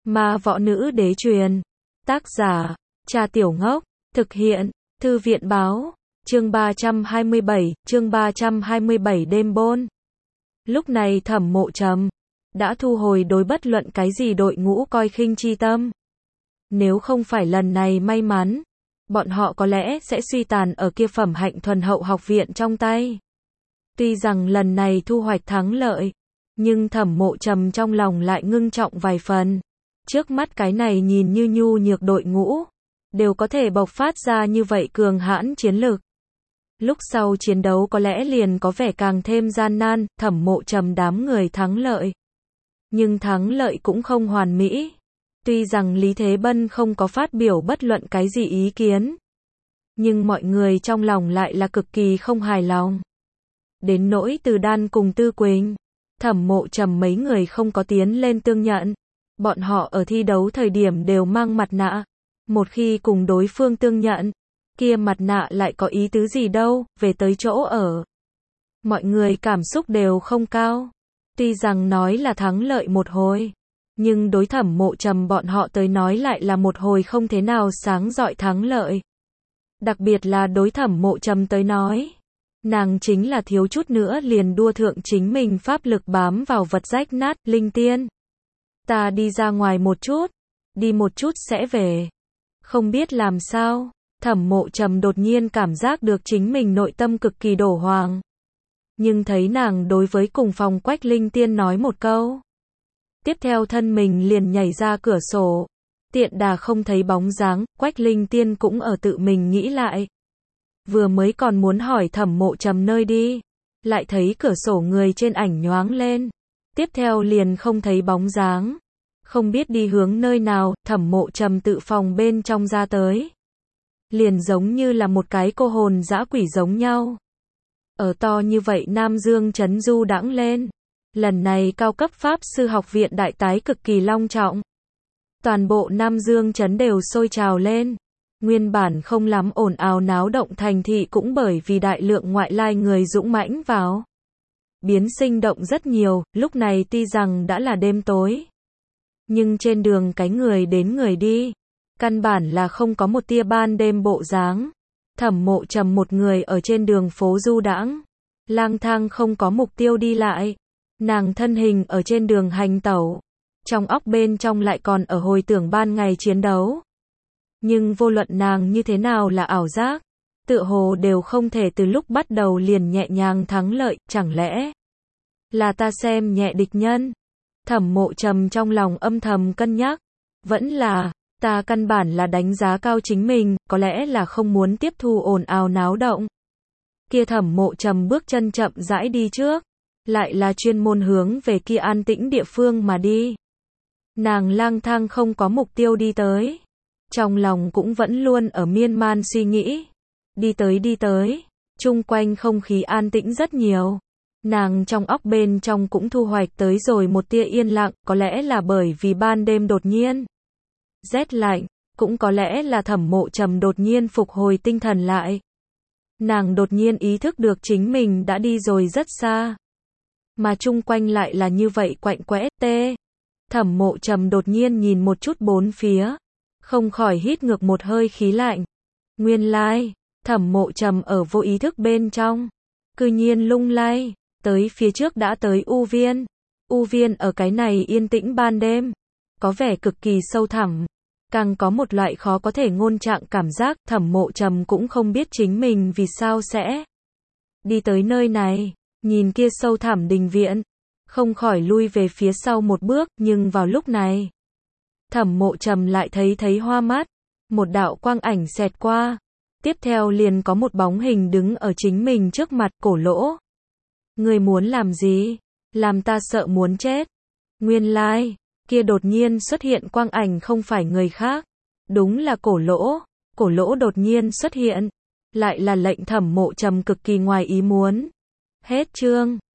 Ma Võ Nữ Đế truyền. Tác giả, Trà Tiểu Ngốc. Thực hiện, Thư viện Báo. Chương 327 đêm bôn. Lúc này Thẩm Mộ Trầm đã thu hồi đối bất luận cái gì đội ngũ coi khinh chi tâm. Nếu không phải lần này may mắn, bọn họ có lẽ sẽ suy tàn ở kia phẩm hạnh thuần hậu học viện trong tay. Tuy rằng lần này thu hoạch thắng lợi, nhưng Thẩm Mộ Trầm trong lòng lại ngưng trọng vài phần. Trước mắt cái này nhìn như nhu nhược đội ngũ, đều có thể bộc phát ra như vậy cường hãn chiến lực. Lúc sau chiến đấu có lẽ liền có vẻ càng thêm gian nan, Thẩm Mộ Trầm đám người thắng lợi. Nhưng thắng lợi cũng không hoàn mỹ. Tuy rằng Lý Thế Bân không có phát biểu bất luận cái gì ý kiến, nhưng mọi người trong lòng lại là cực kỳ không hài lòng. Đến nỗi Từ Đan cùng Tư Quỳnh, Thẩm Mộ Trầm mấy người không có tiến lên tương nhận. Bọn họ ở thi đấu thời điểm đều mang mặt nạ. Một khi cùng đối phương tương nhận, kia mặt nạ lại có ý tứ gì đâu, về tới chỗ ở. Mọi người cảm xúc đều không cao. Tuy rằng nói là thắng lợi một hồi, nhưng đối Thẩm Mộ Trầm bọn họ tới nói lại là một hồi không thế nào sáng rọi thắng lợi. Đặc biệt là đối Thẩm Mộ Trầm tới nói, nàng chính là thiếu chút nữa liền đua thượng chính mình pháp lực bám vào vật rách nát, linh tiên. Ta đi ra ngoài một chút, đi một chút sẽ về. Không biết làm sao, Thẩm Mộ Trầm đột nhiên cảm giác được chính mình nội tâm cực kỳ đổ hoàng. Nhưng thấy nàng đối với cùng phòng Quách Linh Tiên nói một câu, tiếp theo thân mình liền nhảy ra cửa sổ. Tiện đà không thấy bóng dáng, Quách Linh Tiên cũng ở tự mình nghĩ lại. Vừa mới còn muốn hỏi Thẩm Mộ Trầm nơi đi, lại thấy cửa sổ người trên ảnh nhoáng lên. Tiếp theo liền không thấy bóng dáng. Không biết đi hướng nơi nào, Thẩm Mộ Trầm tự phòng bên trong ra tới. Liền giống như là một cái cô hồn dã quỷ giống nhau. Ở to như vậy Nam Dương trấn du đãng lên. Lần này cao cấp pháp sư học viện đại tái cực kỳ long trọng. Toàn bộ Nam Dương trấn đều sôi trào lên. Nguyên bản không lắm ồn ào náo động thành thị cũng bởi vì đại lượng ngoại lai người dũng mãnh vào, biến sinh động rất nhiều. Lúc này tuy rằng đã là đêm tối, nhưng trên đường cái người đến người đi, căn bản là không có một tia ban đêm bộ dáng. Thẩm Mộ Trầm một người ở trên đường phố du đãng, lang thang không có mục tiêu đi lại. Nàng thân hình ở trên đường hành tẩu, trong óc bên trong lại còn ở hồi tưởng ban ngày chiến đấu. Nhưng vô luận nàng như thế nào là ảo giác, tựa hồ đều không thể từ lúc bắt đầu liền nhẹ nhàng thắng lợi. Chẳng lẽ là ta xem nhẹ địch nhân? Thẩm Mộ Trầm trong lòng âm thầm cân nhắc. Vẫn là, ta căn bản là đánh giá cao chính mình, có lẽ là không muốn tiếp thu ồn ào náo động. Kia Thẩm Mộ Trầm bước chân chậm rãi đi trước, lại là chuyên môn hướng về kia an tĩnh địa phương mà đi. Nàng lang thang không có mục tiêu đi tới, trong lòng cũng vẫn luôn ở miên man suy nghĩ. Đi tới, chung quanh không khí an tĩnh rất nhiều. Nàng trong óc bên trong cũng thu hoạch tới rồi một tia yên lặng, có lẽ là bởi vì ban đêm đột nhiên rét lạnh, cũng có lẽ là Thẩm Mộ Trầm đột nhiên phục hồi tinh thần lại. Nàng đột nhiên ý thức được chính mình đã đi rồi rất xa, mà chung quanh lại là như vậy quạnh quẽ. Thẩm Mộ Trầm đột nhiên nhìn một chút bốn phía, không khỏi hít ngược một hơi khí lạnh. Nguyên lai, Thẩm Mộ Trầm ở vô ý thức bên trong, cư nhiên lung lay tới phía trước đã tới U Viên. U Viên ở cái này yên tĩnh ban đêm, có vẻ cực kỳ sâu thẳm, càng có một loại khó có thể ngôn trạng cảm giác. Thẩm Mộ Trầm cũng không biết chính mình vì sao sẽ đi tới nơi này, nhìn kia sâu thẳm đình viện, không khỏi lui về phía sau một bước. Nhưng vào lúc này, Thẩm Mộ Trầm lại thấy hoa mắt, một đạo quang ảnh xẹt qua, tiếp theo liền có một bóng hình đứng ở chính mình trước mặt. Cổ Lỗ, ngươi muốn làm gì? Làm ta sợ muốn chết. Nguyên lai, kia đột nhiên xuất hiện quang ảnh không phải người khác, đúng là Cổ Lỗ. Cổ Lỗ đột nhiên xuất hiện, lại là lệnh Thẩm Mộ Trầm cực kỳ ngoài ý muốn. Hết chương.